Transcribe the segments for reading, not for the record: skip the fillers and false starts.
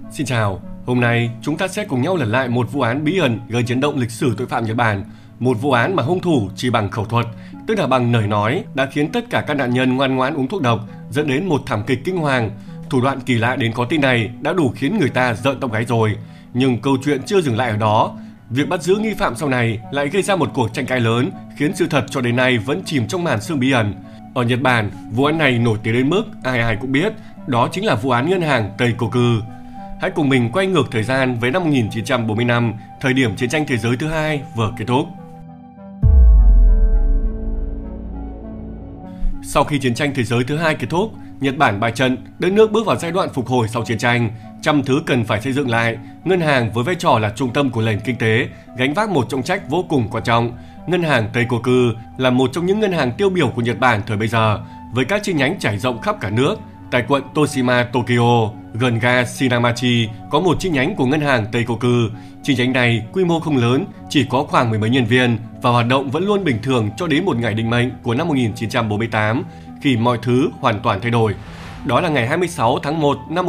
Xin chào, hôm nay chúng ta sẽ cùng nhau lần lại một vụ án bí ẩn gây chấn động lịch sử tội phạm Nhật Bản. Một vụ án mà hung thủ chỉ bằng khẩu thuật, tức là bằng lời nói, đã khiến tất cả các nạn nhân ngoan ngoãn uống thuốc độc, dẫn đến một thảm kịch kinh hoàng. Thủ đoạn kỳ lạ đến có tin này đã đủ khiến người ta rợn tóc gáy rồi. Nhưng câu chuyện chưa dừng lại ở đó. Việc bắt giữ nghi phạm sau này lại gây ra một cuộc tranh cãi lớn, khiến sự thật cho đến nay vẫn chìm trong màn sương bí ẩn. Ở Nhật Bản, vụ án này nổi tiếng đến mức ai ai cũng biết, đó chính là vụ án ngân hàng Teikoku. Hãy cùng mình quay ngược thời gian với năm 1945, thời điểm chiến tranh thế giới thứ hai vừa kết thúc. Sau khi chiến tranh thế giới thứ hai kết thúc, Nhật Bản bại trận, đất nước bước vào giai đoạn phục hồi sau chiến tranh. Trăm thứ cần phải xây dựng lại. Ngân hàng với vai trò là trung tâm của nền kinh tế, gánh vác một trọng trách vô cùng quan trọng. Ngân hàng Teikoku là một trong những ngân hàng tiêu biểu của Nhật Bản thời bấy giờ, với các chi nhánh trải rộng khắp cả nước. Tại quận Toshima, Tokyo, gần ga Shinamachi, có một chi nhánh của ngân hàng Teikoku. Chi nhánh này quy mô không lớn, chỉ có khoảng mười mấy nhân viên và hoạt động vẫn luôn bình thường cho đến một ngày định mệnh của năm 1948, khi mọi thứ hoàn toàn thay đổi. Đó là ngày 26 tháng 1 năm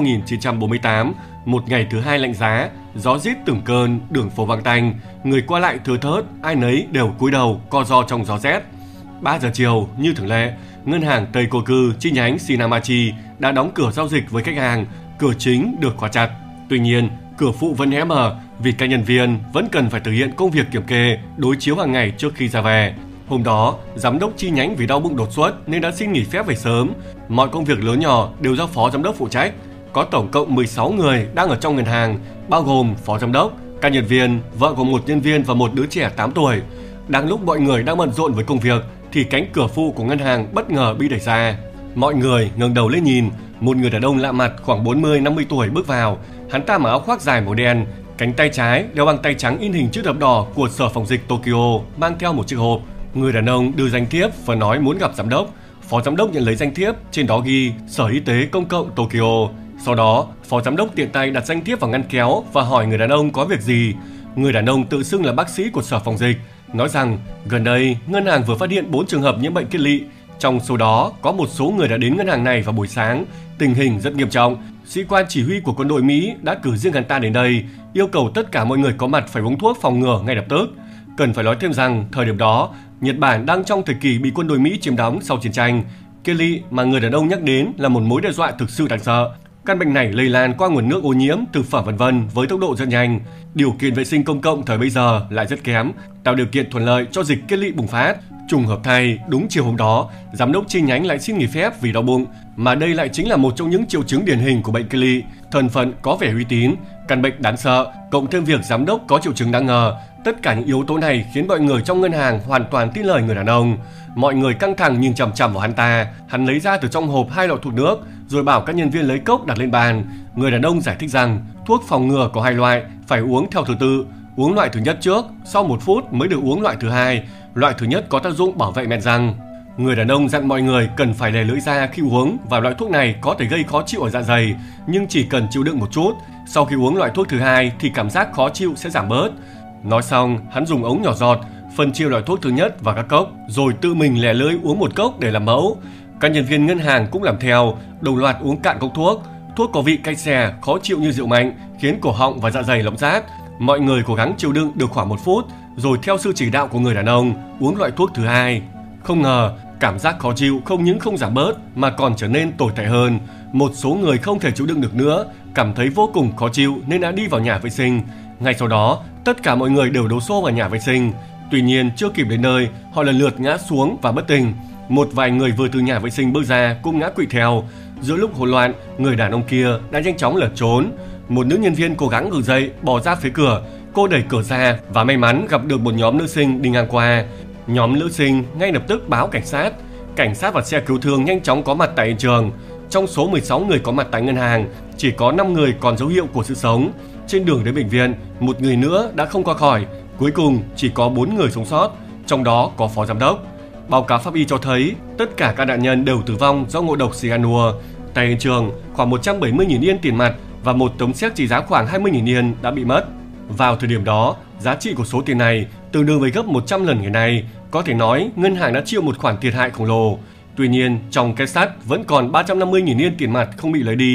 1948, một ngày thứ hai lạnh giá, gió rít từng cơn, đường phố vắng tanh, người qua lại thưa thớt, ai nấy đều cúi đầu co ro trong gió rét. 3 giờ chiều, như thường lệ, ngân hàng Teikoku chi nhánh Shinamachi đã đóng cửa giao dịch với khách hàng, cửa chính được khóa chặt. Tuy nhiên, cửa phụ vẫn hé mở vì các nhân viên vẫn cần phải thực hiện công việc kiểm kê, đối chiếu hàng ngày trước khi ra về. Hôm đó, giám đốc chi nhánh vì đau bụng đột xuất nên đã xin nghỉ phép về sớm. Mọi công việc lớn nhỏ đều do phó giám đốc phụ trách. Có tổng cộng 16 người đang ở trong ngân hàng, bao gồm phó giám đốc, các nhân viên, vợ của một nhân viên và một đứa trẻ 8 tuổi. Đang lúc mọi người đang bận rộn với công việc thì cánh cửa phụ của ngân hàng bất ngờ bị đẩy ra. Mọi người ngẩng đầu lên nhìn, một người đàn ông lạ mặt khoảng 40-50 tuổi bước vào. Hắn ta mặc áo khoác dài màu đen, cánh tay trái đeo bằng tay trắng in hình chữ thập đỏ của sở phòng dịch Tokyo, mang theo một chiếc hộp. Người đàn ông đưa danh thiếp và nói muốn gặp giám đốc. Phó giám đốc nhận lấy danh thiếp, trên đó ghi Sở Y tế Công cộng Tokyo. Sau đó, phó giám đốc tiện tay đặt danh thiếp vào ngăn kéo và hỏi người đàn ông có việc gì. Người đàn ông tự xưng là bác sĩ của sở phòng dịch, nói rằng gần đây ngân hàng vừa phát hiện 4 trường hợp nhiễm bệnh kết lị. Trong số đó có một số người đã đến ngân hàng này vào buổi sáng, tình hình rất nghiêm trọng. Sĩ quan chỉ huy của quân đội Mỹ đã cử riêng hắn ta đến đây, yêu cầu tất cả mọi người có mặt phải uống thuốc phòng ngừa ngay lập tức. Cần phải nói thêm rằng thời điểm đó, Nhật Bản đang trong thời kỳ bị quân đội Mỹ chiếm đóng sau chiến tranh. Kết lị mà người đàn ông nhắc đến là một mối đe dọa thực sự đáng sợ. Căn bệnh này lây lan qua nguồn nước ô nhiễm, thực phẩm v.v. với tốc độ rất nhanh. Điều kiện vệ sinh công cộng thời bấy giờ lại rất kém, tạo điều kiện thuận lợi cho dịch kết lị bùng phát. Trùng hợp thay, đúng chiều hôm đó, giám đốc chi nhánh lại xin nghỉ phép vì đau bụng, mà đây lại chính là một trong những triệu chứng điển hình của bệnh kết lị. Thân phận có vẻ uy tín, căn bệnh đáng sợ, cộng thêm việc giám đốc có triệu chứng đáng ngờ. Tất cả những yếu tố này khiến mọi người trong ngân hàng hoàn toàn tin lời người đàn ông. Mọi người căng thẳng nhìn chằm chằm vào hắn ta. Hắn lấy ra từ trong hộp 2 lọ thuốc nước, rồi bảo các nhân viên lấy cốc đặt lên bàn. Người đàn ông giải thích rằng thuốc phòng ngừa có 2 loại, phải uống theo thứ tự. Uống loại thứ nhất trước, sau 1 phút mới được uống loại thứ hai. Loại thứ nhất có tác dụng bảo vệ men răng. Người đàn ông dặn mọi người cần phải lè lưỡi ra khi uống, và loại thuốc này có thể gây khó chịu ở dạ dày, nhưng chỉ cần chịu đựng một chút. Sau khi uống loại thuốc thứ hai thì cảm giác khó chịu sẽ giảm bớt. Nói xong, hắn dùng ống nhỏ giọt phân chia loại thuốc thứ nhất vào các cốc, rồi tự mình lè lưỡi uống một cốc để làm mẫu. Các nhân viên ngân hàng cũng làm theo, đồng loạt uống cạn cốc thuốc. Thuốc có vị cay xè, khó chịu như rượu mạnh, khiến cổ họng và dạ dày lỏng rát. Mọi người cố gắng chịu đựng được khoảng 1 phút, rồi theo sự chỉ đạo của người đàn ông uống loại thuốc thứ hai. Không ngờ, cảm giác khó chịu không những không giảm bớt mà còn trở nên tồi tệ hơn. Một số người không thể chịu đựng được nữa, cảm thấy vô cùng khó chịu nên đã đi vào nhà vệ sinh. Ngay sau đó, tất cả mọi người đều đổ xô vào nhà vệ sinh. Tuy nhiên, chưa kịp đến nơi, họ lần lượt ngã xuống và bất tỉnh. Một vài người vừa từ nhà vệ sinh bước ra cũng ngã quỵ theo. Giữa lúc hỗn loạn, người đàn ông kia đã nhanh chóng lẩn trốn. Một nữ nhân viên cố gắng gượng dậy, bò ra phía cửa. Cô đẩy cửa ra và may mắn gặp được một nhóm nữ sinh đi ngang qua. Nhóm nữ sinh ngay lập tức báo cảnh sát. Cảnh sát và xe cứu thương nhanh chóng có mặt tại hiện trường. Trong số 16 người có mặt tại ngân hàng, chỉ có 5 người còn dấu hiệu của sự sống. Trên đường đến bệnh viện, một người nữa đã không qua khỏi. Cuối cùng chỉ có 4 người sống sót, trong đó có phó giám đốc. Báo cáo pháp y cho thấy tất cả các nạn nhân đều tử vong do ngộ độc cyanua. Tại hiện trường, khoảng 170.000 yên tiền mặt và một tấm séc trị giá khoảng 20.000 yên đã bị mất. Vào thời điểm đó, giá trị của số tiền này tương đương với gấp 100 lần ngày nay. Có thể nói ngân hàng đã chịu một khoản thiệt hại khổng lồ. Tuy nhiên, trong két sắt vẫn còn 350.000 yên tiền mặt không bị lấy đi.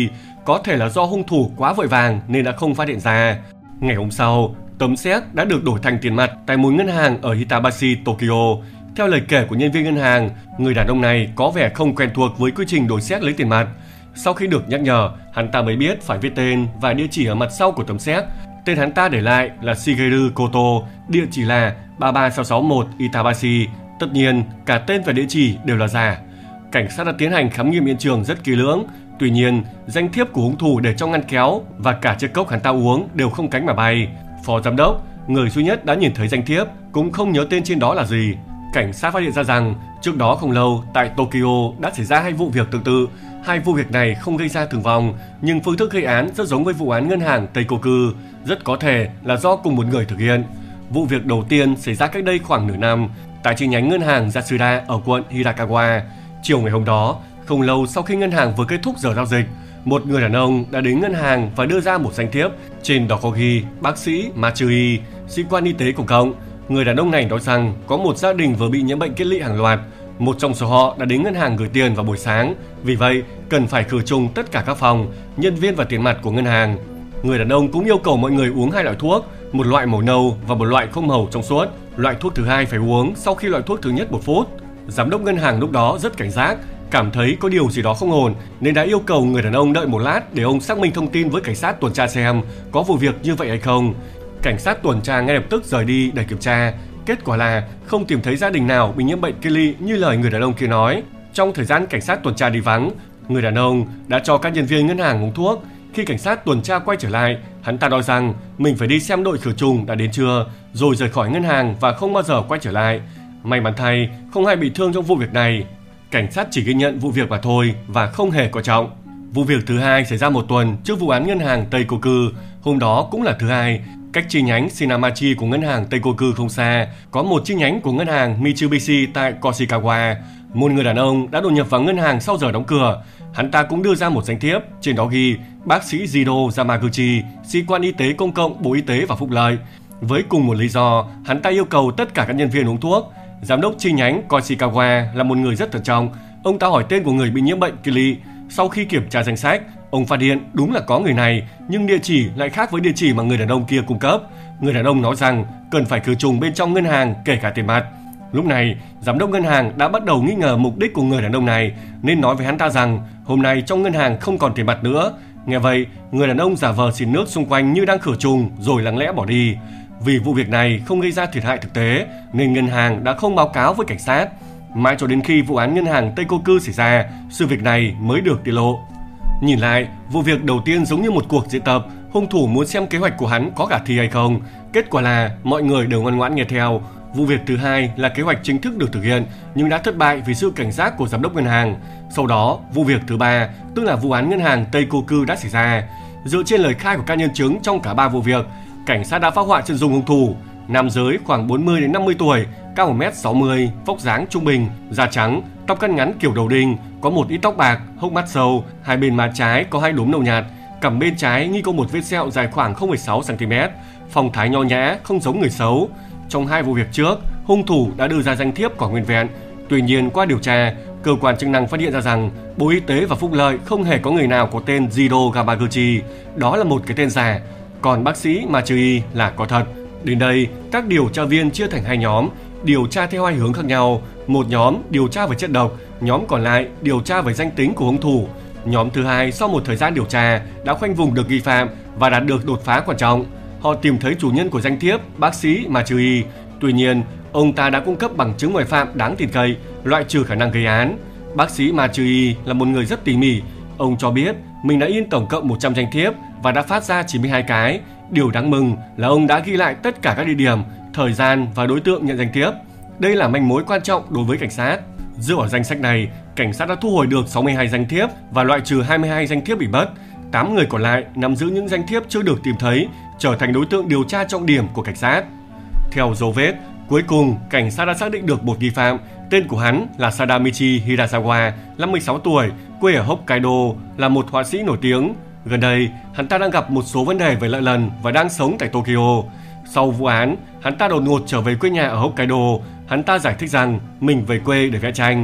có thể là do hung thủ quá vội vàng nên đã không phát hiện ra. Ngày hôm sau, tấm séc đã được đổi thành tiền mặt tại một ngân hàng ở Hitabashi, Tokyo. Theo lời kể của nhân viên ngân hàng, người đàn ông này có vẻ không quen thuộc với quy trình đổi séc lấy tiền mặt. Sau khi được nhắc nhở, hắn ta mới biết phải viết tên và địa chỉ ở mặt sau của tấm séc. Tên hắn ta để lại là Shigeru Koto, địa chỉ là 33661 Itabashi. Tất nhiên, cả tên và địa chỉ đều là giả. Cảnh sát đã tiến hành khám nghiệm hiện trường rất kỹ lưỡng. Tuy nhiên, danh thiếp của hung thủ để trong ngăn kéo và cả chiếc cốc hắn ta uống đều không cánh mà bay. Phó giám đốc, người duy nhất đã nhìn thấy danh thiếp, cũng không nhớ tên trên đó là gì. Cảnh sát phát hiện ra rằng trước đó không lâu tại Tokyo đã xảy ra 2 vụ việc tương tự. 2 vụ việc này không gây ra thương vong, nhưng phương thức gây án rất giống với vụ án ngân hàng Teikoku, rất có thể là do cùng một người thực hiện. Vụ việc đầu tiên xảy ra cách đây khoảng nửa năm tại chi nhánh ngân hàng Yasuda ở quận Hirakawa. Chiều ngày hôm đó, không lâu sau khi ngân hàng vừa kết thúc giờ giao dịch, một người đàn ông đã đến ngân hàng và đưa ra một danh thiếp, trên đó có ghi bác sĩ Matsui, sĩ quan y tế công cộng. Người đàn ông này nói rằng có một gia đình vừa bị nhiễm bệnh kết lị hàng loạt. Một trong số họ đã đến ngân hàng gửi tiền vào buổi sáng, vì vậy cần phải khử trùng tất cả các phòng, nhân viên và tiền mặt của ngân hàng. Người đàn ông cũng yêu cầu mọi người uống 2 loại thuốc, một loại màu nâu và một loại không màu trong suốt. Loại thuốc thứ hai phải uống sau khi loại thuốc thứ nhất 1 phút. Giám đốc ngân hàng lúc đó rất cảnh giác, cảm thấy có điều gì đó không ổn nên đã yêu cầu người đàn ông đợi một lát để ông xác minh thông tin với cảnh sát tuần tra xem có vụ việc như vậy hay không. Cảnh sát tuần tra ngay lập tức rời đi để kiểm tra. Kết quả là không tìm thấy gia đình nào bị nhiễm bệnh kết lị như lời người đàn ông kia nói. Trong thời gian cảnh sát tuần tra đi vắng, người đàn ông đã cho các nhân viên ngân hàng uống thuốc. Khi cảnh sát tuần tra quay trở lại, hắn ta nói rằng mình phải đi xem đội khử trùng đã đến chưa, rồi rời khỏi ngân hàng và không bao giờ quay trở lại. May mắn thay, không ai bị thương trong vụ việc này. Cảnh sát chỉ ghi nhận vụ việc mà thôi và không hề coi trọng. Vụ việc thứ hai xảy ra 1 tuần trước vụ án ngân hàng Teikoku. Hôm đó cũng là thứ hai. Cách chi nhánh Shinamachi của ngân hàng Teikoku không xa, có một chi nhánh của ngân hàng Mitsubishi tại Koshikawa. Một người đàn ông đã đột nhập vào ngân hàng sau giờ đóng cửa. Hắn ta cũng đưa ra một danh thiếp, trên đó ghi bác sĩ Jiro Yamaguchi, sĩ quan y tế công cộng Bộ Y tế và Phúc lợi. Với cùng một lý do, hắn ta yêu cầu tất cả các nhân viên uống thuốc. Giám đốc chi nhánh Koshikawa là một người rất thận trọng. Ông ta hỏi tên của người bị nhiễm bệnh kết lị. Sau khi kiểm tra danh sách, ông phát hiện đúng là có người này, nhưng địa chỉ lại khác với địa chỉ mà người đàn ông kia cung cấp. Người đàn ông nói rằng cần phải khử trùng bên trong ngân hàng kể cả tiền mặt. Lúc này, giám đốc ngân hàng đã bắt đầu nghi ngờ mục đích của người đàn ông này, nên nói với hắn ta rằng hôm nay trong ngân hàng không còn tiền mặt nữa. Nghe vậy, người đàn ông giả vờ xịt nước xung quanh như đang khử trùng rồi lặng lẽ bỏ đi. Vì vụ việc này không gây ra thiệt hại thực tế, nên ngân hàng đã không báo cáo với cảnh sát. Mãi cho đến khi vụ án ngân hàng Teikoku xảy ra, sự việc này mới được tiết lộ. Nhìn lại, vụ việc đầu tiên giống như một cuộc diễn tập, hung thủ muốn xem kế hoạch của hắn có khả thi hay không. Kết quả là mọi người đều ngoan ngoãn nghe theo. Vụ việc thứ hai là kế hoạch chính thức được thực hiện nhưng đã thất bại vì sự cảnh giác của giám đốc ngân hàng. Sau đó, vụ việc thứ ba, tức là vụ án ngân hàng Teikoku đã xảy ra. Dựa trên lời khai của các nhân chứng trong cả 3 vụ việc, cảnh sát đã phác họa chân dung hung thủ. Nam giới khoảng 40 đến 50 tuổi, cao 1m60, vóc dáng trung bình, da trắng, tóc cắt ngắn kiểu đầu đinh, có một ít tóc bạc, hốc mắt sâu, hai bên má trái có 2 đốm nâu nhạt, cằm bên trái nghi có một vết sẹo dài khoảng 0,6 cm, phong thái nho nhã, không giống người xấu. Trong 2 vụ việc trước, hung thủ đã đưa ra danh thiếp còn nguyên vẹn. Tuy nhiên, qua điều tra, cơ quan chức năng phát hiện ra rằng Bộ Y tế và Phúc lợi không hề có người nào có tên Jiro Yamaguchi, đó là một cái tên giả. Còn bác sĩ Matsui là có thật. Đến đây, các điều tra viên chia thành 2 nhóm, điều tra theo 2 hướng khác nhau. Một nhóm điều tra về chất độc, nhóm còn lại điều tra về danh tính của hung thủ. Nhóm thứ hai sau một thời gian điều tra đã khoanh vùng được nghi phạm và đạt được đột phá quan trọng. Họ tìm thấy chủ nhân của danh thiếp, bác sĩ Matsui. Tuy nhiên, ông ta đã cung cấp bằng chứng ngoại phạm đáng tin cậy, loại trừ khả năng gây án. Bác sĩ Matsui là một người rất tỉ mỉ. Ông cho biết mình đã in tổng cộng 100 danh thiếp và đã phát ra 92 cái. Điều đáng mừng là ông đã ghi lại tất cả các địa điểm, thời gian và đối tượng nhận danh thiếp. Đây là manh mối quan trọng đối với cảnh sát. Dựa vào danh sách này, cảnh sát đã thu hồi được 62 danh thiếp và loại trừ 22 danh thiếp bị mất. 8 người còn lại nắm giữ những danh thiếp chưa được tìm thấy, trở thành đối tượng điều tra trọng điểm của cảnh sát. Theo dấu vết, cuối cùng cảnh sát đã xác định được một nghi phạm. Tên của hắn là Sadamichi Hirasawa, 56 tuổi, quê ở Hokkaido, là một họa sĩ nổi tiếng. Gần đây, hắn ta đang gặp một số vấn đề về nợ nần và đang sống tại Tokyo. Sau vụ án, hắn ta đột ngột trở về quê nhà ở Hokkaido. Hắn ta giải thích rằng mình về quê để vẽ tranh.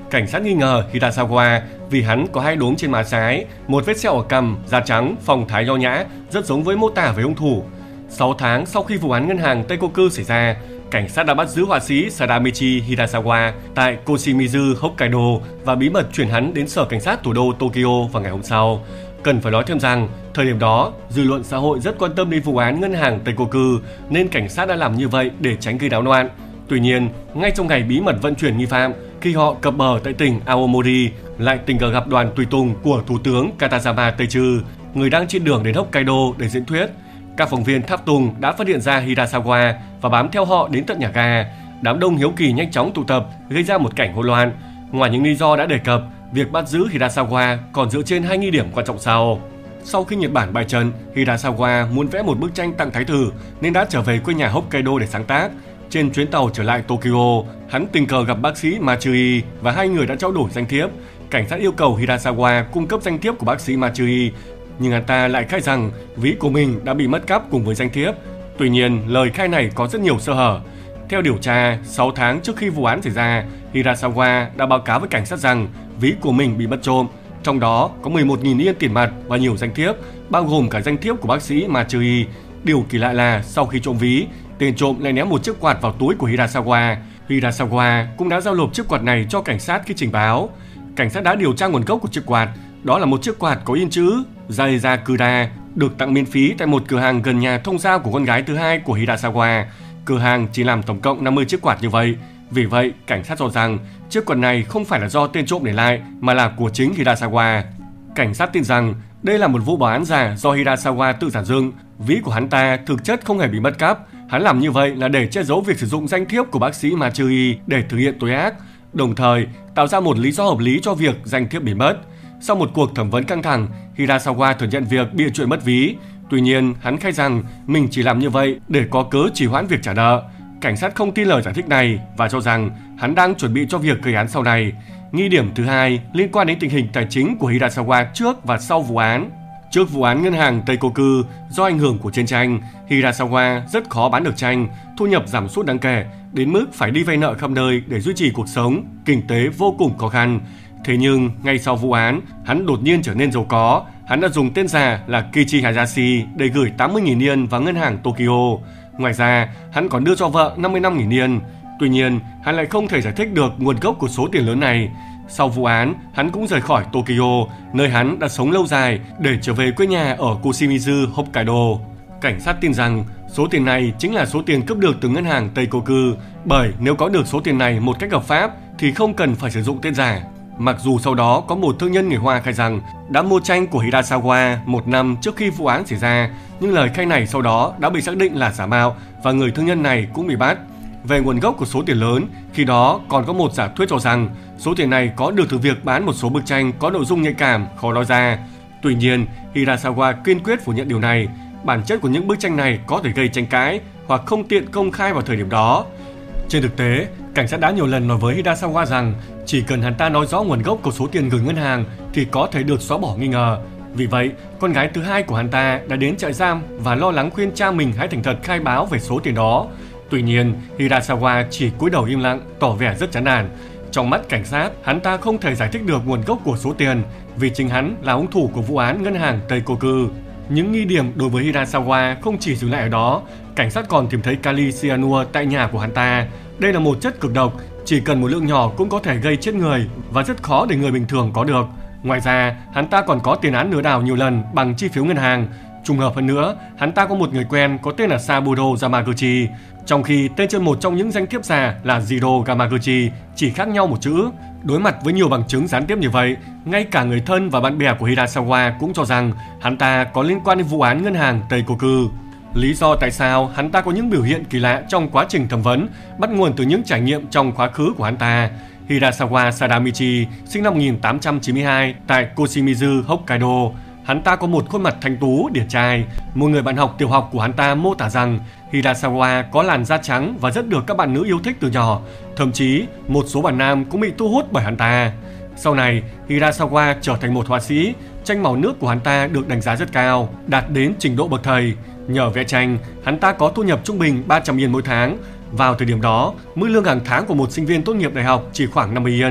Cảnh sát nghi ngờ Hirasawa vì hắn có 2 đốm trên má trái, một vết sẹo ở cằm, da trắng, phong thái nho nhã, rất giống với mô tả về hung thủ. 6 tháng sau khi vụ án ngân hàng Teikoku xảy ra, cảnh sát đã bắt giữ họa sĩ Sadamichi Hirasawa tại Koshimizu, Hokkaido và bí mật chuyển hắn đến sở cảnh sát thủ đô Tokyo vào ngày hôm sau. Cần phải nói thêm rằng, thời điểm đó, dư luận xã hội rất quan tâm đến vụ án ngân hàng Teikoku nên cảnh sát đã làm như vậy để tránh gây náo loạn. Tuy nhiên, ngay trong ngày bí mật vận chuyển nghi phạm, khi họ cập bờ tại tỉnh Aomori, lại tình cờ gặp đoàn tùy tùng của Thủ tướng Katazama Teichu, người đang trên đường đến Hokkaido để diễn thuyết. Các phóng viên tháp tùng đã phát hiện ra Hirasawa và bám theo họ đến tận nhà ga. Đám đông hiếu kỳ nhanh chóng tụ tập, gây ra một cảnh hỗn loạn. Ngoài những lý do đã đề cập, việc bắt giữ Hirasawa còn dựa trên 2 nghi điểm quan trọng sau. Sau khi Nhật Bản bại trận, Hirasawa muốn vẽ một bức tranh tặng thái tử nên đã trở về quê nhà Hokkaido để sáng tác. Trên chuyến tàu trở lại Tokyo, hắn tình cờ gặp bác sĩ Matsui và 2 người đã trao đổi danh thiếp. Cảnh sát yêu cầu Hirasawa cung cấp danh thiếp của bác sĩ Matsui, nhưng hắn ta lại khai rằng ví của mình đã bị mất cắp cùng với danh thiếp. Tuy nhiên, lời khai này có rất nhiều sơ hở. Theo điều tra, 6 tháng trước khi vụ án xảy ra, Hirasawa đã báo cáo với cảnh sát rằng ví của mình bị mất trộm. Trong đó có 11.000 yên tiền mặt và nhiều danh thiếp, bao gồm cả danh thiếp của bác sĩ Matsui. Điều kỳ lạ là sau khi trộm ví, tên trộm lại ném một chiếc quạt vào túi của Hirasawa. Hirasawa cũng đã giao nộp chiếc quạt này cho cảnh sát khi trình báo. Cảnh sát đã điều tra nguồn gốc của chiếc quạt. Đó là một chiếc quạt có in chữ Zaizakura, được tặng miễn phí tại một cửa hàng gần nhà thông giao của con gái thứ hai của Hirasawa. Cửa hàng chỉ làm tổng cộng 50 chiếc quạt như vậy. Vì vậy, cảnh sát cho rằng chiếc quạt này không phải là do tên trộm để lại mà là của chính Hirasawa. Cảnh sát tin rằng đây là một vụ báo án giả do Hirasawa tự giản dựng. Ví của hắn ta thực chất không hề bị mất cắp. Hắn làm như vậy là để che giấu việc sử dụng danh thiếp của bác sĩ Matsui để thực hiện tội ác, đồng thời tạo ra một lý do hợp lý cho việc danh thiếp bị mất. Sau một cuộc thẩm vấn căng thẳng, Hirasawa thừa nhận việc bịa chuyện mất ví. Tuy nhiên, hắn khai rằng mình chỉ làm như vậy để có cớ trì hoãn việc trả nợ. Cảnh sát không tin lời giải thích này và cho rằng hắn đang chuẩn bị cho việc gây án sau này. Nghi điểm thứ hai liên quan đến tình hình tài chính của Hirasawa trước và sau vụ án. Trước vụ án ngân hàng Teikoku, do ảnh hưởng của chiến tranh, Hirasawa rất khó bán được tranh, thu nhập giảm sút đáng kể, đến mức phải đi vay nợ khắp nơi để duy trì cuộc sống, kinh tế vô cùng khó khăn. Thế nhưng, ngay sau vụ án, hắn đột nhiên trở nên giàu có. Hắn đã dùng tên giả là Kichi Hayashi để gửi 80.000 yên vào ngân hàng Tokyo. Ngoài ra, hắn còn đưa cho vợ 55.000 yên. Tuy nhiên, hắn lại không thể giải thích được nguồn gốc của số tiền lớn này. Sau vụ án, hắn cũng rời khỏi Tokyo, nơi hắn đã sống lâu dài, để trở về quê nhà ở Koshimizu, Hokkaido. Cảnh sát tin rằng số tiền này chính là số tiền cướp được từ ngân hàng Teikoku, bởi nếu có được số tiền này một cách hợp pháp thì không cần phải sử dụng tên giả. Mặc dù sau đó có một thương nhân người Hoa khai rằng đã mua tranh của Hirasawa 1 năm trước khi vụ án xảy ra, nhưng lời khai này sau đó đã bị xác định là giả mạo và người thương nhân này cũng bị bắt. Về nguồn gốc của số tiền lớn, khi đó còn có một giả thuyết cho rằng số tiền này có được từ việc bán một số bức tranh có nội dung nhạy cảm, khó nói ra. Tuy nhiên, Hirasawa kiên quyết phủ nhận điều này. Bản chất của những bức tranh này có thể gây tranh cãi hoặc không tiện công khai vào thời điểm đó. Trên thực tế, cảnh sát đã nhiều lần nói với Hirasawa rằng chỉ cần hắn ta nói rõ nguồn gốc của số tiền gửi ngân hàng thì có thể được xóa bỏ nghi ngờ. Vì vậy, con gái thứ hai của hắn ta đã đến trại giam và lo lắng khuyên cha mình hãy thành thật khai báo về số tiền đó. Tuy nhiên, Hirasawa chỉ cúi đầu im lặng, tỏ vẻ rất chán nản. Trong mắt cảnh sát, hắn ta không thể giải thích được nguồn gốc của số tiền vì chính hắn là hung thủ của vụ án ngân hàng Teikoku. Những nghi điểm đối với Hirasawa không chỉ dừng lại ở đó, cảnh sát còn tìm thấy kali cyanua tại nhà của hắn ta. Đây là một chất cực độc, chỉ cần một lượng nhỏ cũng có thể gây chết người và rất khó để người bình thường có được. Ngoài ra, hắn ta còn có tiền án lừa đảo nhiều lần bằng chi phiếu ngân hàng. Trùng hợp hơn nữa, hắn ta có một người quen có tên là Saburo Yamaguchi, trong khi tên trên một trong những danh thiếp giả là Jiro Yamaguchi chỉ khác nhau một chữ. Đối mặt với nhiều bằng chứng gián tiếp như vậy, ngay cả người thân và bạn bè của Hirasawa cũng cho rằng hắn ta có liên quan đến vụ án ngân hàng Teikoku. Lý do tại sao hắn ta có những biểu hiện kỳ lạ trong quá trình thẩm vấn bắt nguồn từ những trải nghiệm trong quá khứ của hắn ta. Hirasawa Sadamichi sinh năm 1892 tại Koshimizu, Hokkaido. Hắn ta có một khuôn mặt thanh tú, điển trai. Một người bạn học tiểu học của hắn ta mô tả rằng Hirasawa có làn da trắng và rất được các bạn nữ yêu thích từ nhỏ. Thậm chí, một số bạn nam cũng bị thu hút bởi hắn ta. Sau này, Hirasawa trở thành một họa sĩ. Tranh màu nước của hắn ta được đánh giá rất cao, đạt đến trình độ bậc thầy. Nhờ vẽ tranh, hắn ta có thu nhập trung bình 300 yên mỗi tháng. Vào thời điểm đó, mức lương hàng tháng của một sinh viên tốt nghiệp đại học chỉ khoảng 50 yên.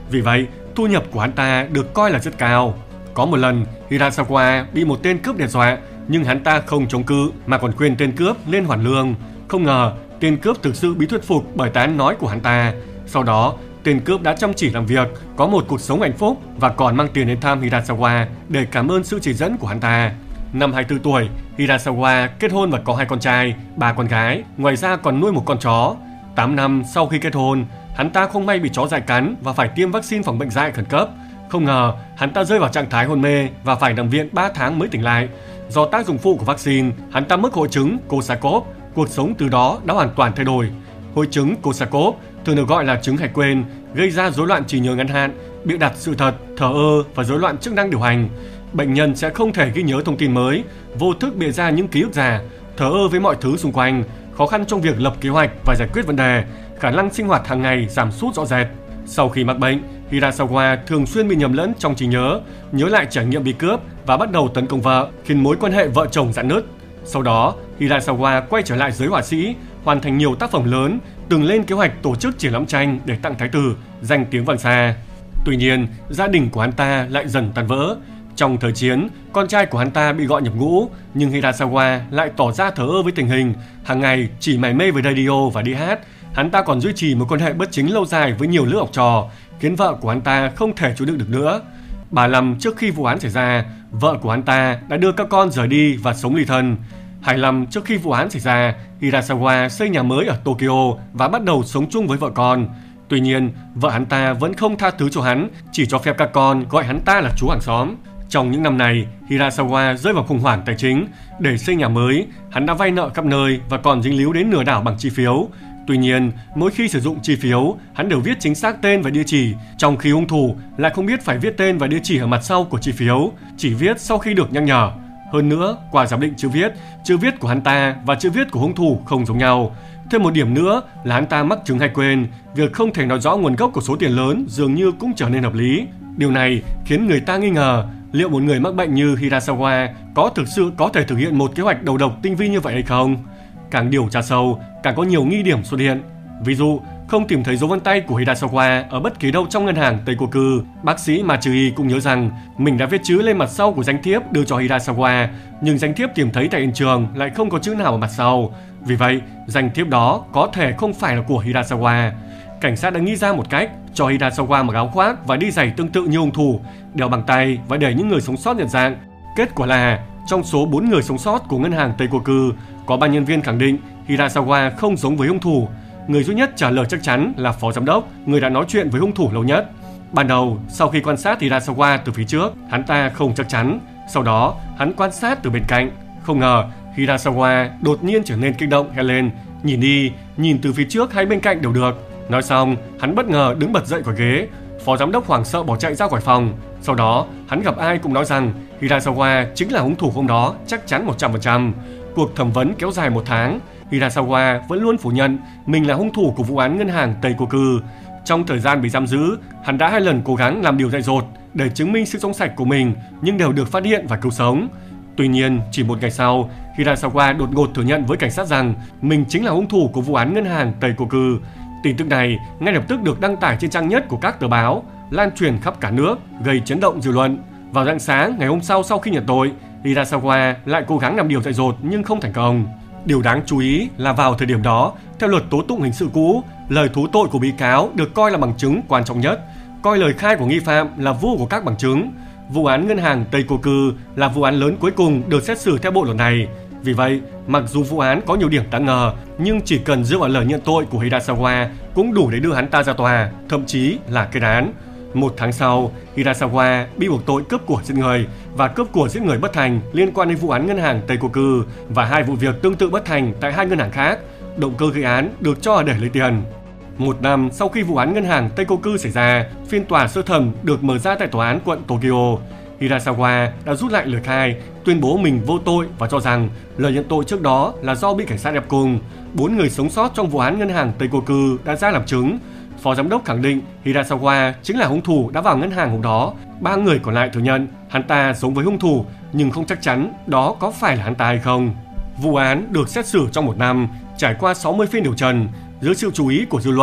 Vì vậy, thu nhập của hắn ta được coi là rất cao. Có một lần, Hirasawa bị một tên cướp đe dọa, nhưng hắn ta không chống cự mà còn khuyên tên cướp lên hoàn lương. Không ngờ, tên cướp thực sự bị thuyết phục bởi tài ăn nói của hắn ta. Sau đó, tên cướp đã chăm chỉ làm việc, có một cuộc sống hạnh phúc và còn mang tiền đến thăm Hirasawa để cảm ơn sự chỉ dẫn của hắn ta. Năm 24 tuổi, Hirasawa kết hôn và có 2 con trai, 3 con gái, ngoài ra còn nuôi một con chó. 8 năm sau khi kết hôn, hắn ta không may bị chó dại cắn và phải tiêm vaccine phòng bệnh dại khẩn cấp. Không ngờ, hắn ta rơi vào trạng thái hôn mê và phải nằm viện 3 tháng mới tỉnh lại. Do tác dụng phụ của vaccine, hắn ta mắc hội chứng Korsakoff, cuộc sống từ đó đã hoàn toàn thay đổi. Hội chứng Korsakoff thường được gọi là chứng hay quên, gây ra rối loạn trí nhớ ngắn hạn, bịa đặt sự thật, thờ ơ và rối loạn chức năng điều hành. Bệnh nhân sẽ không thể ghi nhớ thông tin mới, vô thức bịa ra những ký ức giả, thờ ơ với mọi thứ xung quanh, khó khăn trong việc lập kế hoạch và giải quyết vấn đề, khả năng sinh hoạt hàng ngày giảm sút rõ rệt. Sau khi mắc bệnh, Hirasawa thường xuyên bị nhầm lẫn trong trí nhớ, nhớ lại trải nghiệm bị cướp và bắt đầu tấn công vợ, khiến mối quan hệ vợ chồng rạn nứt. Sau đó, Hirasawa quay trở lại giới họa sĩ, hoàn thành nhiều tác phẩm lớn, từng lên kế hoạch tổ chức triển lãm tranh để tặng thái tử, danh tiếng vang xa. Tuy nhiên, gia đình của hắn ta lại dần tan vỡ. Trong thời chiến, con trai của hắn ta bị gọi nhập ngũ, nhưng Hirasawa lại tỏ ra thờ ơ với tình hình, hàng ngày chỉ mải mê với radio và đi hát. Hắn ta còn duy trì một quan hệ bất chính lâu dài với nhiều lứa học trò, khiến vợ của hắn ta không thể chịu đựng được nữa. 3 năm trước khi vụ án xảy ra, vợ của hắn ta đã đưa các con rời đi và sống ly thân. 2 năm trước khi vụ án xảy ra, Hirasawa xây nhà mới ở Tokyo và bắt đầu sống chung với vợ con. Tuy nhiên, vợ hắn ta vẫn không tha thứ cho hắn, chỉ cho phép các con gọi hắn ta là chú hàng xóm. Trong những năm này, Hirasawa rơi vào khủng hoảng tài chính. Để xây nhà mới, hắn đã vay nợ khắp nơi và còn dính líu đến lừa đảo bằng chi phiếu. Tuy nhiên, mỗi khi sử dụng chi phiếu, hắn đều viết chính xác tên và địa chỉ, trong khi hung thủ lại không biết phải viết tên và địa chỉ ở mặt sau của chi phiếu, chỉ viết sau khi được nhắc nhở. Hơn nữa, qua giám định chữ viết của hắn ta và chữ viết của hung thủ không giống nhau. Thêm một điểm nữa là hắn ta mắc chứng hay quên, việc không thể nói rõ nguồn gốc của số tiền lớn dường như cũng trở nên hợp lý. Điều này khiến người ta nghi ngờ liệu một người mắc bệnh như Hirasawa có thực sự có thể thực hiện một kế hoạch đầu độc tinh vi như vậy hay không. Càng điều tra sâu, càng có nhiều nghi điểm xuất hiện. Ví dụ, không tìm thấy dấu vân tay của Hirasawa ở bất kỳ đâu trong ngân hàng Teikoku. Bác sĩ Matsui cũng nhớ rằng mình đã viết chữ lên mặt sau của danh thiếp đưa cho Hirasawa, nhưng danh thiếp tìm thấy tại hiện trường lại không có chữ nào ở mặt sau. Vì vậy, danh thiếp đó có thể không phải là của Hirasawa. Cảnh sát đã nghĩ ra một cách cho Hirasawa mặc áo khoác và đi giày tương tự như hung thủ, đeo bằng tay và để những người sống sót nhận dạng. Kết quả là trong số 4 người sống sót của ngân hàng Teikoku, có 3 nhân viên khẳng định Hirasawa không giống với hung thủ. Người duy nhất trả lời chắc chắn là phó giám đốc, người đã nói chuyện với hung thủ lâu nhất. Ban đầu, sau khi quan sát Hirasawa từ phía trước, hắn ta không chắc chắn. Sau đó, hắn quan sát từ bên cạnh. Không ngờ, Hirasawa đột nhiên trở nên kích động, hét lên: "Nhìn đi, nhìn từ phía trước hay bên cạnh đều được." Nói xong, hắn bất ngờ đứng bật dậy khỏi ghế. Phó giám đốc hoảng sợ bỏ chạy ra khỏi phòng. Sau đó, hắn gặp ai cũng nói rằng Hirasawa chính là hung thủ hôm đó, chắc chắn 100%. Cuộc thẩm vấn kéo dài 1 tháng. Hirasawa vẫn luôn phủ nhận mình là hung thủ của vụ án ngân hàng Teikoku. Trong thời gian bị giam giữ, hắn đã 2 lần cố gắng làm điều dại dột để chứng minh sự trong sạch của mình, nhưng đều được phát hiện và cứu sống. Tuy nhiên, chỉ 1 ngày sau, Hirasawa đột ngột thừa nhận với cảnh sát rằng mình chính là hung thủ của vụ án ngân hàng Teikoku. Tin tức này ngay lập tức được đăng tải trên trang nhất của các tờ báo, lan truyền khắp cả nước, gây chấn động dư luận. Vào rạng sáng ngày hôm sau khi nhận tội, Hirasawa lại cố gắng làm điều dại dột nhưng không thành công. Điều đáng chú ý là vào thời điểm đó, theo luật tố tụng hình sự cũ, lời thú tội của bị cáo được coi là bằng chứng quan trọng nhất, coi lời khai của nghi phạm là vua của các bằng chứng. Vụ án ngân hàng Teikoku là vụ án lớn cuối cùng được xét xử theo bộ luật này. Vì vậy, mặc dù vụ án có nhiều điểm đáng ngờ, nhưng chỉ cần dựa vào lời nhận tội của Hirasawa cũng đủ để đưa hắn ta ra tòa, thậm chí là kết án. 1 tháng sau, Hirasawa bị buộc tội cướp của giết người và cướp của giết người bất thành liên quan đến vụ án ngân hàng Teikoku và 2 vụ việc tương tự bất thành tại 2 ngân hàng khác. Động cơ gây án được cho là để lấy tiền. 1 năm sau khi vụ án ngân hàng Teikoku xảy ra, phiên tòa sơ thẩm được mở ra tại tòa án quận Tokyo. Hirasawa đã rút lại lời khai, tuyên bố mình vô tội và cho rằng lời nhận tội trước đó là do bị cảnh sát ép cung. 4 người sống sót trong vụ án ngân hàng Teikoku đã ra làm chứng. Phó giám đốc khẳng định Hirasawa chính là hung thủ đã vào ngân hàng hôm đó. 3 người còn lại thừa nhận hắn ta giống với hung thủ, nhưng không chắc chắn đó có phải là hắn ta hay không. Vụ án được xét xử trong 1 năm, trải qua 60 phiên điều trần. Dưới sự chú ý của dư luận,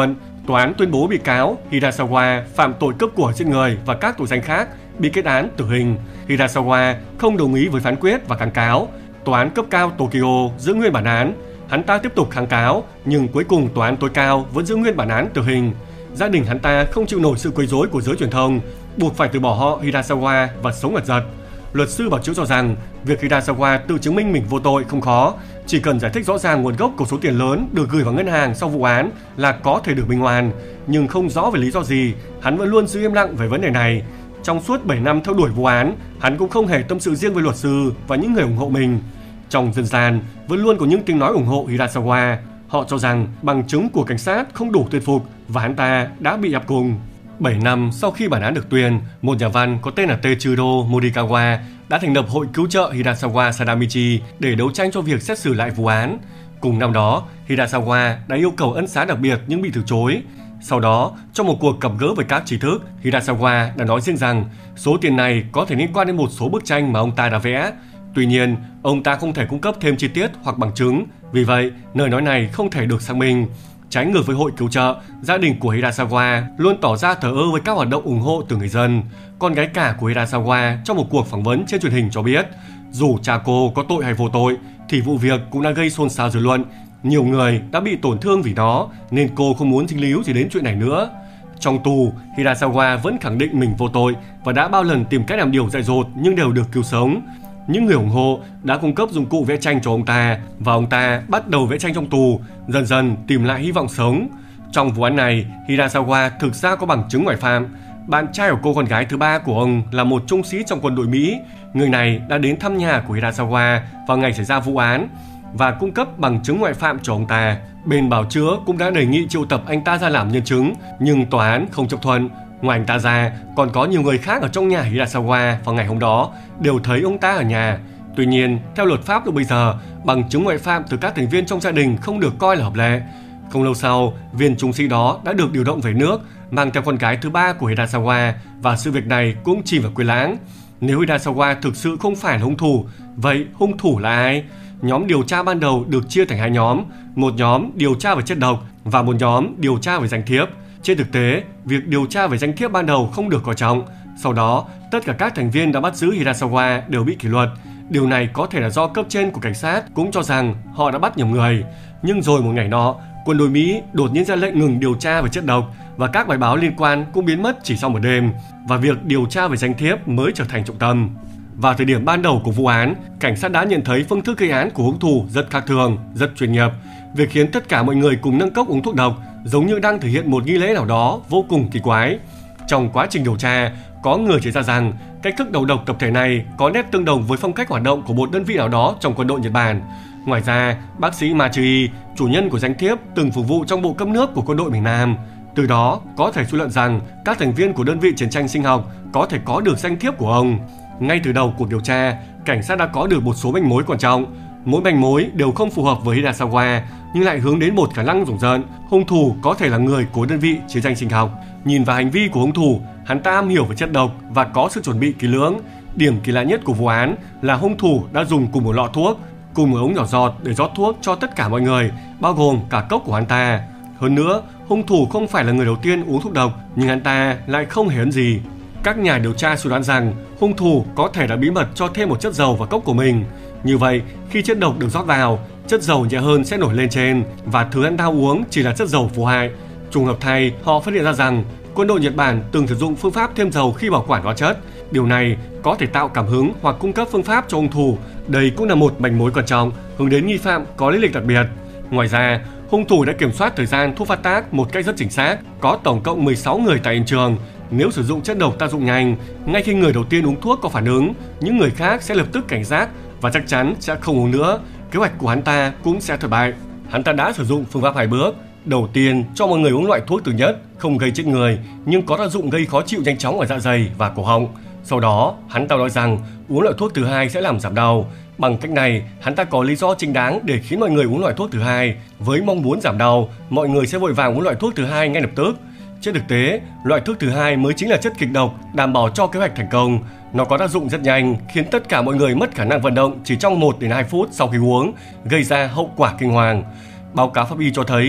Tòa án tuyên bố bị cáo Hirasawa phạm tội cướp của giết người và các tội danh khác, bị kết án tử hình. Hirasawa không đồng ý với phán quyết và kháng cáo. Tòa án cấp cao Tokyo giữ nguyên bản án. Hắn ta tiếp tục kháng cáo, nhưng cuối cùng tòa án tối cao vẫn giữ nguyên bản án tử hình. Gia đình hắn ta không chịu nổi sự quấy rối của giới truyền thông, buộc phải từ bỏ họ Hirasawa và sống ẩn dật. Luật sư bảo chữa cho rằng việc Hirasawa tự chứng minh mình vô tội không khó, chỉ cần giải thích rõ ràng nguồn gốc của số tiền lớn được gửi vào ngân hàng sau vụ án là có thể được minh oan, nhưng không rõ về lý do gì, hắn vẫn luôn giữ im lặng về vấn đề này. Trong suốt 7 năm theo đuổi vụ án, hắn cũng không hề tâm sự riêng với luật sư và những người ủng hộ mình. Trong dân gian, vẫn luôn có những tiếng nói ủng hộ Hirasawa. Họ cho rằng bằng chứng của cảnh sát không đủ thuyết phục và hắn ta đã bị ép cung. 7 năm sau khi bản án được tuyên, một nhà văn có tên là Tetsuro Morikawa đã thành lập hội cứu trợ Hirasawa Sadamichi để đấu tranh cho việc xét xử lại vụ án. Cùng năm đó, Hirasawa đã yêu cầu ân xá đặc biệt nhưng bị từ chối. Sau đó, trong một cuộc gặp gỡ với các trí thức, Hirasawa đã nói riêng rằng số tiền này có thể liên quan đến một số bức tranh mà ông ta đã vẽ. Tuy nhiên, ông ta không thể cung cấp thêm chi tiết hoặc bằng chứng, vì vậy, lời nói này không thể được xác minh. Trái ngược với hội cứu trợ, gia đình của Hirasawa luôn tỏ ra thờ ơ với các hoạt động ủng hộ từ người dân. Con gái cả của Hirasawa trong một cuộc phỏng vấn trên truyền hình cho biết, dù cha cô có tội hay vô tội, thì vụ việc cũng đã gây xôn xao dư luận. Nhiều người đã bị tổn thương vì nó, nên cô không muốn dính líu gì đến chuyện này nữa. Trong tù, Hirasawa vẫn khẳng định mình vô tội và đã bao lần tìm cách làm điều dại dột nhưng đều được cứu sống. Những người ủng hộ đã cung cấp dụng cụ vẽ tranh cho ông ta và ông ta bắt đầu vẽ tranh trong tù, dần dần tìm lại hy vọng sống. Trong vụ án này, Hirasawa thực ra có bằng chứng ngoại phạm. Bạn trai của cô con gái thứ ba của ông là một trung sĩ trong quân đội Mỹ. Người này đã đến thăm nhà của Hirasawa vào ngày xảy ra vụ án và cung cấp bằng chứng ngoại phạm cho ông ta. Bên bào chữa cũng đã đề nghị triệu tập anh ta ra làm nhân chứng, nhưng tòa án không chấp thuận. Ngoài anh ta ra, còn có nhiều người khác ở trong nhà Hirasawa vào ngày hôm đó đều thấy ông ta ở nhà. Tuy nhiên, theo luật pháp lúc bây giờ, bằng chứng ngoại phạm từ các thành viên trong gia đình không được coi là hợp lệ. Không lâu sau, viên trung sĩ đó đã được điều động về nước, mang theo con gái thứ ba của Hirasawa và sự việc này cũng chìm vào quên lãng. Nếu Hirasawa thực sự không phải là hung thủ, vậy hung thủ là ai? Nhóm điều tra ban đầu được chia thành hai nhóm, một nhóm điều tra về chất độc và một nhóm điều tra về danh thiếp. Trên thực tế, việc điều tra về danh thiếp ban đầu không được coi trọng. Sau đó, tất cả các thành viên đã bắt giữ Hirasawa đều bị kỷ luật. Điều này có thể là do cấp trên của cảnh sát cũng cho rằng họ đã bắt nhầm người. Nhưng rồi một ngày nọ, quân đội Mỹ đột nhiên ra lệnh ngừng điều tra về chất độc và các bài báo liên quan cũng biến mất chỉ sau một đêm. Và việc điều tra về danh thiếp mới trở thành trọng tâm. Vào thời điểm ban đầu của vụ án, cảnh sát đã nhận thấy phương thức gây án của hung thủ rất khác thường, rất chuyên nghiệp. Việc khiến tất cả mọi người cùng nâng cốc uống thuốc độc giống như đang thể hiện một nghi lễ nào đó vô cùng kỳ quái. Trong quá trình điều tra, có người chỉ ra rằng cách thức đầu độc tập thể này có nét tương đồng với phong cách hoạt động của một đơn vị nào đó trong quân đội Nhật Bản. Ngoài ra, bác sĩ Machi, chủ nhân của danh thiếp, từng phục vụ trong bộ cấp nước của quân đội miền Nam. Từ đó, có thể suy luận rằng các thành viên của đơn vị chiến tranh sinh học có thể có được danh thiếp của ông. Ngay từ đầu cuộc điều tra, cảnh sát đã có được một số manh mối quan trọng. Mỗi manh mối đều không phù hợp với Hirasawa, nhưng lại hướng đến một khả năng rùng rợn. Hung thủ có thể là người của đơn vị chiến tranh sinh học. Nhìn vào hành vi của hung thủ, hắn ta am hiểu về chất độc và có sự chuẩn bị kỹ lưỡng. Điểm kỳ lạ nhất của vụ án là hung thủ đã dùng cùng một lọ thuốc, cùng một ống nhỏ giọt để rót thuốc cho tất cả mọi người, bao gồm cả cốc của hắn ta. Hơn nữa, hung thủ không phải là người đầu tiên uống thuốc độc, nhưng hắn ta lại không hề ấn gì. Các nhà điều tra suy đoán rằng hung thủ có thể đã bí mật cho thêm một chất dầu vào cốc của mình. Như vậy, khi chất độc được rót vào, chất dầu nhẹ hơn sẽ nổi lên trên và thứ hắn ta uống chỉ là chất dầu vô hại. Trùng hợp thay, họ phát hiện ra rằng quân đội Nhật Bản từng sử dụng phương pháp thêm dầu khi bảo quản hóa chất. Điều này có thể tạo cảm hứng hoặc cung cấp phương pháp cho hung thủ. Đây cũng là một manh mối quan trọng hướng đến nghi phạm có lý lịch đặc biệt. Ngoài ra, hung thủ đã kiểm soát thời gian thuốc phát tác một cách rất chính xác. Có tổng cộng 16 người tại hiện trường. Nếu sử dụng chất độc tác dụng nhanh, ngay khi người đầu tiên uống thuốc có phản ứng, những người khác sẽ lập tức cảnh giác và chắc chắn sẽ không uống nữa. Kế hoạch của hắn ta cũng sẽ thất bại. Hắn ta đã sử dụng phương pháp hai bước. Đầu tiên, cho mọi người uống loại thuốc thứ nhất, không gây chết người, nhưng có tác dụng gây khó chịu nhanh chóng ở dạ dày và cổ họng. Sau đó, hắn ta nói rằng uống loại thuốc thứ hai sẽ làm giảm đau. Bằng cách này, hắn ta có lý do chính đáng để khiến mọi người uống loại thuốc thứ hai. Với mong muốn giảm đau, mọi người sẽ vội vàng uống loại thuốc thứ hai ngay lập tức. Trên thực tế, loại thuốc thứ hai mới chính là chất kịch độc đảm bảo cho kế hoạch thành công. Nó có tác dụng rất nhanh, khiến tất cả mọi người mất khả năng vận động chỉ trong 1 đến 2 phút sau khi uống, gây ra hậu quả kinh hoàng. Báo cáo pháp y cho thấy,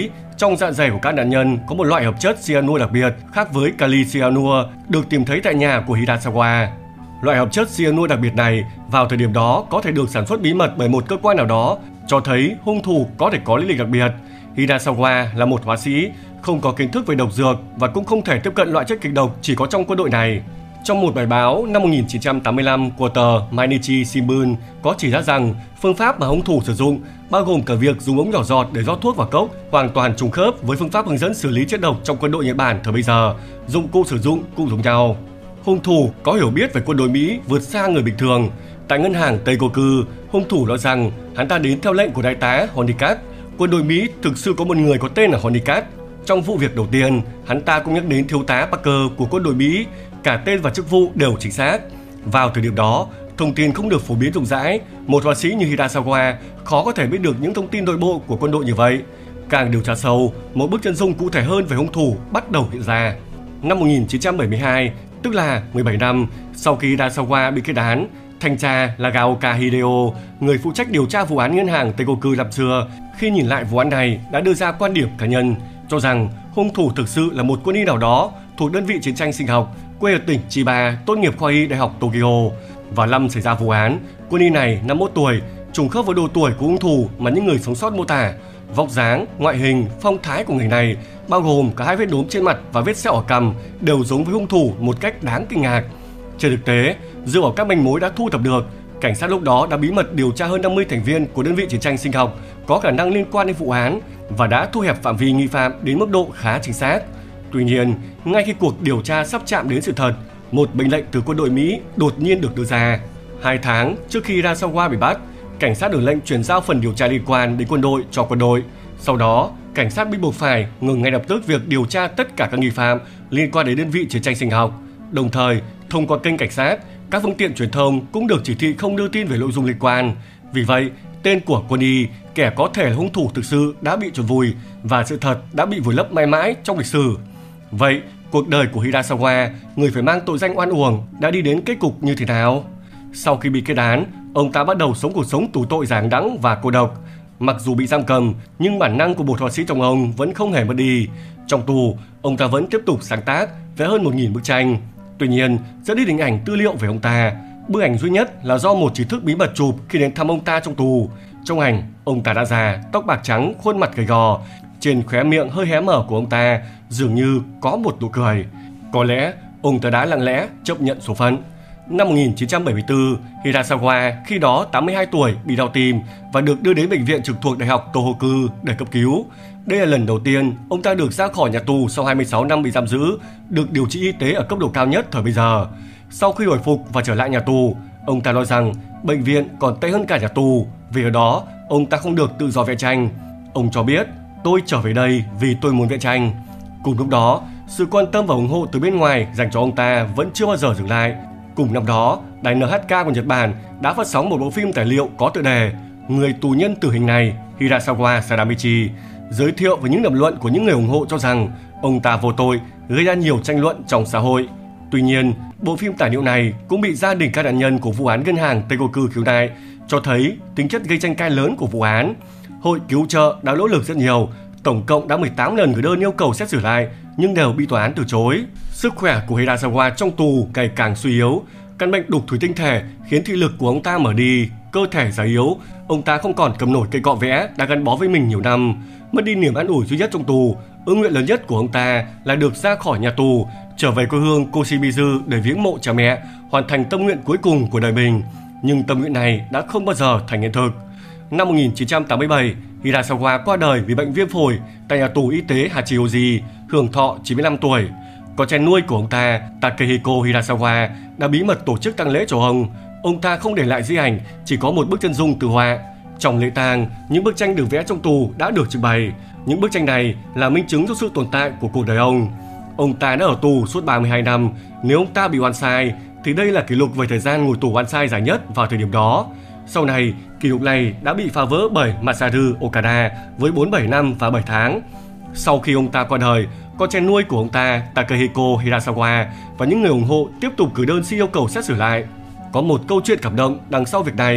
Trong dạ dày của các nạn nhân có một loại hợp chất cyanua đặc biệt khác với kali cyanua được tìm thấy tại nhà của Hirasawa. Loại hợp chất cyanua đặc biệt này vào thời điểm đó có thể được sản xuất bí mật bởi một cơ quan nào đó, cho thấy hung thủ có thể có lý lịch đặc biệt. Hirasawa là một họa sĩ, không có kiến thức về độc dược và cũng không thể tiếp cận loại chất kịch độc chỉ có trong quân đội này. Trong một bài báo năm 1985 của tờ Mainichi Shimbun có chỉ ra rằng phương pháp mà hung thủ sử dụng, bao gồm cả việc dùng ống nhỏ giọt để rót thuốc vào cốc, hoàn toàn trùng khớp với phương pháp hướng dẫn xử lý chất độc trong quân đội Nhật Bản thời bây giờ. Dụng cụ sử dụng cũng giống nhau. Hung thủ có hiểu biết về quân đội Mỹ vượt xa người bình thường. Tại ngân hàng Teikoku, hung thủ nói rằng hắn ta đến theo lệnh của đại tá Honeycutt. Quân đội Mỹ thực sự có một người có tên là Honeycutt. Trong vụ việc đầu tiên, hắn ta cũng nhắc đến thiếu tá Parker của quân đội Mỹ, cả tên và chức vụ đều chính xác. Vào thời điểm đó, thông tin không được phổ biến rộng rãi, một họa sĩ như Hirasawa khó có thể biết được những thông tin nội bộ của quân đội như vậy. Càng điều tra sâu, một bức chân dung cụ thể hơn về hung thủ bắt đầu hiện ra. Năm 1972, tức là 17 năm sau khi Hirasawa bị kết án, thanh tra Nagaoka Hideo, người phụ trách điều tra vụ án ngân hàng Teikoku năm xưa, khi nhìn lại vụ án này đã đưa ra quan điểm cá nhân, cho rằng hung thủ thực sự là một quân y nào đó thuộc đơn vị chiến tranh sinh học, quê ở tỉnh Chiba, tốt nghiệp khoa y Đại học Tokyo. Vào năm xảy ra vụ án, quân y này 51 tuổi, trùng khớp với độ tuổi của hung thủ mà những người sống sót mô tả. Vóc dáng, ngoại hình, phong thái của người này, bao gồm cả hai vết đốm trên mặt và vết sẹo ở cằm, đều giống với hung thủ một cách đáng kinh ngạc. Trên thực tế, dựa vào các manh mối đã thu thập được, cảnh sát lúc đó đã bí mật điều tra hơn 50 thành viên của đơn vị chiến tranh sinh học có khả năng liên quan đến vụ án và đã thu hẹp phạm vi nghi phạm đến mức độ khá chính xác. Tuy nhiên, ngay khi cuộc điều tra sắp chạm đến sự thật, một mệnh lệnh từ quân đội Mỹ đột nhiên được đưa ra. 2 tháng trước khi Hirasawa bị bắt, cảnh sát được lệnh chuyển giao phần điều tra liên quan đến quân đội cho quân đội. Sau đó, cảnh sát bị buộc phải ngừng ngay lập tức việc điều tra tất cả các nghi phạm liên quan đến đơn vị chiến tranh sinh học. Đồng thời, thông qua kênh cảnh sát, các phương tiện truyền thông cũng được chỉ thị không đưa tin về nội dung liên quan. Vì vậy, tên của quân y, kẻ có thể là hung thủ thực sự đã bị chôn vùi và sự thật đã bị vùi lấp mãi mãi trong lịch sử. Vậy, cuộc đời của Hirasawa, người phải mang tội danh oan uổng, đã đi đến kết cục như thế nào? Sau khi bị kết án, ông ta bắt đầu sống cuộc sống tù tội giáng đắng và cô độc. Mặc dù bị giam cầm, nhưng bản năng của một họa sĩ trong ông vẫn không hề mất đi. Trong tù, ông ta vẫn tiếp tục sáng tác, vẽ hơn 1.000 bức tranh. Tuy nhiên, rất ít hình ảnh tư liệu về ông ta. Bức ảnh duy nhất là do một trí thức bí mật chụp khi đến thăm ông ta trong tù. Trong ảnh, ông ta đã già, tóc bạc trắng, khuôn mặt gầy gò. Trên khóe miệng hơi hé mở của ông ta dường như có một nụ cười. Có lẽ ông ta đã lặng lẽ chấp nhận số phận. Năm 1974, Hirasawa, khi đó 82 tuổi, bị đau tim và được đưa đến bệnh viện trực thuộc Đại học Tohoku để cấp cứu. Đây là lần đầu tiên ông ta được ra khỏi nhà tù sau 26 năm bị giam giữ, được điều trị y tế ở cấp độ cao nhất thời bây giờ. Sau khi hồi phục và trở lại nhà tù, ông ta nói rằng bệnh viện còn tệ hơn cả nhà tù, vì ở đó ông ta không được tự do vẽ tranh. Ông cho biết, tôi trở về đây vì tôi muốn vẽ tranh. Cùng lúc đó, sự quan tâm và ủng hộ từ bên ngoài dành cho ông ta vẫn chưa bao giờ dừng lại. Cùng năm đó, đài NHK của Nhật Bản đã phát sóng một bộ phim tài liệu có tựa đề Người tù nhân tử hình này, Hirasawa Sadamichi, giới thiệu về những lập luận của những người ủng hộ cho rằng ông ta vô tội, gây ra nhiều tranh luận trong xã hội. Tuy nhiên, bộ phim tài liệu này cũng bị gia đình các nạn nhân của vụ án ngân hàng Teikoku khiếu nại, cho thấy tính chất gây tranh cãi lớn của vụ án. Hội cứu trợ đã nỗ lực rất nhiều, tổng cộng đã 18 lần gửi đơn yêu cầu xét xử lại, nhưng đều bị tòa án từ chối. Sức khỏe của Hirasawa trong tù ngày càng suy yếu, căn bệnh đục thủy tinh thể khiến thị lực của ông ta mở đi, cơ thể già yếu, ông ta không còn cầm nổi cây cọ vẽ đã gắn bó với mình nhiều năm. Mất đi niềm an ủi duy nhất trong tù, ước nguyện lớn nhất của ông ta là được ra khỏi nhà tù, trở về quê hương Koshimizu để viếng mộ cha mẹ, hoàn thành tâm nguyện cuối cùng của đời mình. Nhưng tâm nguyện này đã không bao giờ thành hiện thực. Năm 1987, Hirasawa qua đời vì bệnh viêm phổi tại nhà tù y tế Hachioji, hưởng thọ 95 tuổi. Con trai nuôi của ông ta, Takehiko Hirasawa, đã bí mật tổ chức tang lễ cho ông. Ông ta không để lại di ảnh, chỉ có một bức chân dung từ họa. Trong lễ tang, những bức tranh được vẽ trong tù đã được trưng bày. Những bức tranh này là minh chứng cho sự tồn tại của cuộc đời ông. Ông ta đã ở tù suốt 32 năm. Nếu ông ta bị oan sai, thì đây là kỷ lục về thời gian ngồi tù oan sai dài nhất vào thời điểm đó. Sau này, kỷ lục này đã bị phá vỡ bởi Masaru Okada với 47 năm và 7 tháng. Sau khi ông ta qua đời, con trai nuôi của ông ta, Takehiko Hirasawa, và những người ủng hộ tiếp tục gửi đơn xin yêu cầu xét xử lại. Có một câu chuyện cảm động đằng sau việc này.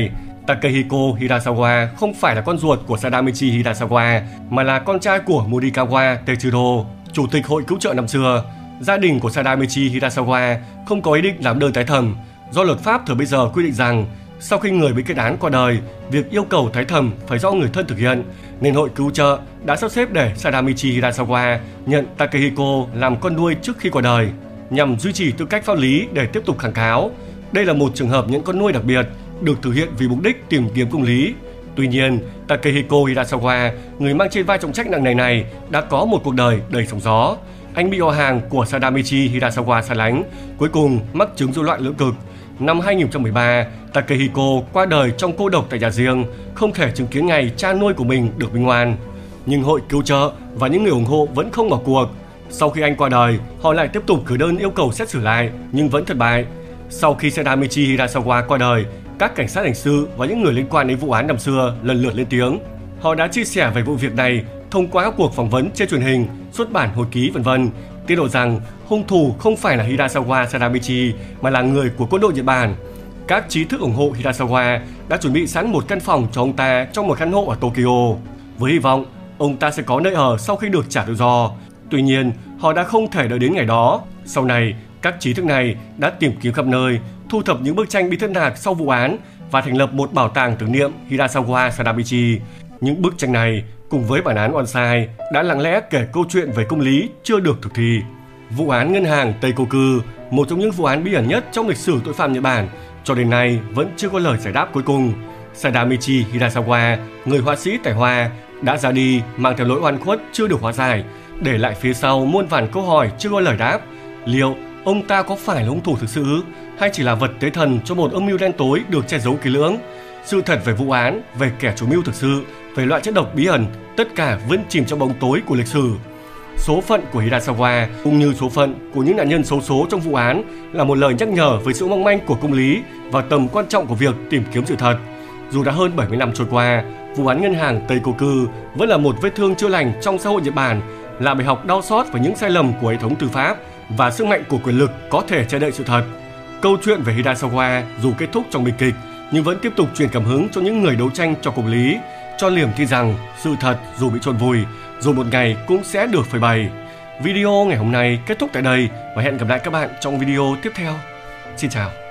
Takehiko Hirasawa không phải là con ruột của Sadamichi Hirasawa mà là con trai của Murikawa Tetsuro, chủ tịch hội cứu trợ năm xưa. Gia đình của Sadamichi Hirasawa không có ý định làm đơn tái thẩm do luật pháp thời bây giờ quy định rằng sau khi người bị kết án qua đời, việc yêu cầu tái thẩm phải do người thân thực hiện, nên hội cứu trợ đã sắp xếp để Sadamichi Hirasawa nhận Takehiko làm con nuôi trước khi qua đời, nhằm duy trì tư cách pháp lý để tiếp tục kháng cáo. Đây là một trường hợp nhận con nuôi đặc biệt, được thực hiện vì mục đích tìm kiếm công lý. Tuy nhiên, Takehiko Hirasawa, người mang trên vai trọng trách nặng nề này, đã có một cuộc đời đầy sóng gió. Anh bị họ hàng của Sadamichi Hirasawa xa lánh, cuối cùng mắc chứng rối loạn lưỡng cực. Năm 2013, Takehiko qua đời trong cô độc tại nhà riêng, không thể chứng kiến ngày cha nuôi của mình được minh oan. Nhưng hội cứu trợ và những người ủng hộ vẫn không bỏ cuộc. Sau khi anh qua đời, họ lại tiếp tục gửi đơn yêu cầu xét xử lại, nhưng vẫn thất bại. Sau khi Sadamichi Hirasawa qua đời, các cảnh sát hình sự và những người liên quan đến vụ án năm xưa lần lượt lên tiếng. Họ đã chia sẻ về vụ việc này thông qua các cuộc phỏng vấn trên truyền hình, xuất bản hồi ký v.v. tiết lộ rằng hung thủ không phải là Hirasawa Sadamichi mà là người của quân đội Nhật Bản. Các trí thức ủng hộ Hirasawa đã chuẩn bị sẵn một căn phòng cho ông ta trong một căn hộ ở Tokyo, với hy vọng ông ta sẽ có nơi ở sau khi được trả tự do. Tuy nhiên, họ đã không thể đợi đến ngày đó. Sau này, các trí thức này đã tìm kiếm khắp nơi, thu thập những bức tranh bị thất lạc sau vụ án và thành lập một bảo tàng tưởng niệm Hirasawa Sadamichi. Những bức tranh này cùng với bản án oan sai đã lặng lẽ kể câu chuyện về công lý chưa được thực thi. Vụ án ngân hàng Teikoku, một trong những vụ án bí ẩn nhất trong lịch sử tội phạm Nhật Bản, cho đến nay vẫn chưa có lời giải đáp cuối cùng. Sadamichi Hirasawa, người họa sĩ tài hoa, đã ra đi mang theo nỗi oan khuất chưa được hóa giải, để lại phía sau muôn vàn câu hỏi chưa có lời đáp. Liệu ông ta có phải là hung thủ thực sự hay chỉ là vật tế thần cho một âm mưu đen tối được che giấu kỹ lưỡng? Sự thật về vụ án, về kẻ chủ mưu thực sự, về loại chất độc bí ẩn, tất cả vẫn chìm trong bóng tối của lịch sử. Số phận của Hirasawa cũng như số phận của những nạn nhân xấu số trong vụ án là một lời nhắc nhở về sự mong manh của công lý và tầm quan trọng của việc tìm kiếm sự thật. Dù đã hơn 70 năm trôi qua, vụ án ngân hàng Teikoku vẫn là một vết thương chữa lành trong xã hội Nhật Bản, là bài học đau xót về những sai lầm của hệ thống tư pháp và sức mạnh của quyền lực có thể che đậy sự thật. Câu chuyện về Hirasawa dù kết thúc trong bi kịch nhưng vẫn tiếp tục truyền cảm hứng cho những người đấu tranh cho công lý, cho niềm tin rằng sự thật dù bị chôn vùi, rồi một ngày cũng sẽ được phơi bày. Video ngày hôm nay kết thúc tại đây và hẹn gặp lại các bạn trong video tiếp theo. Xin chào.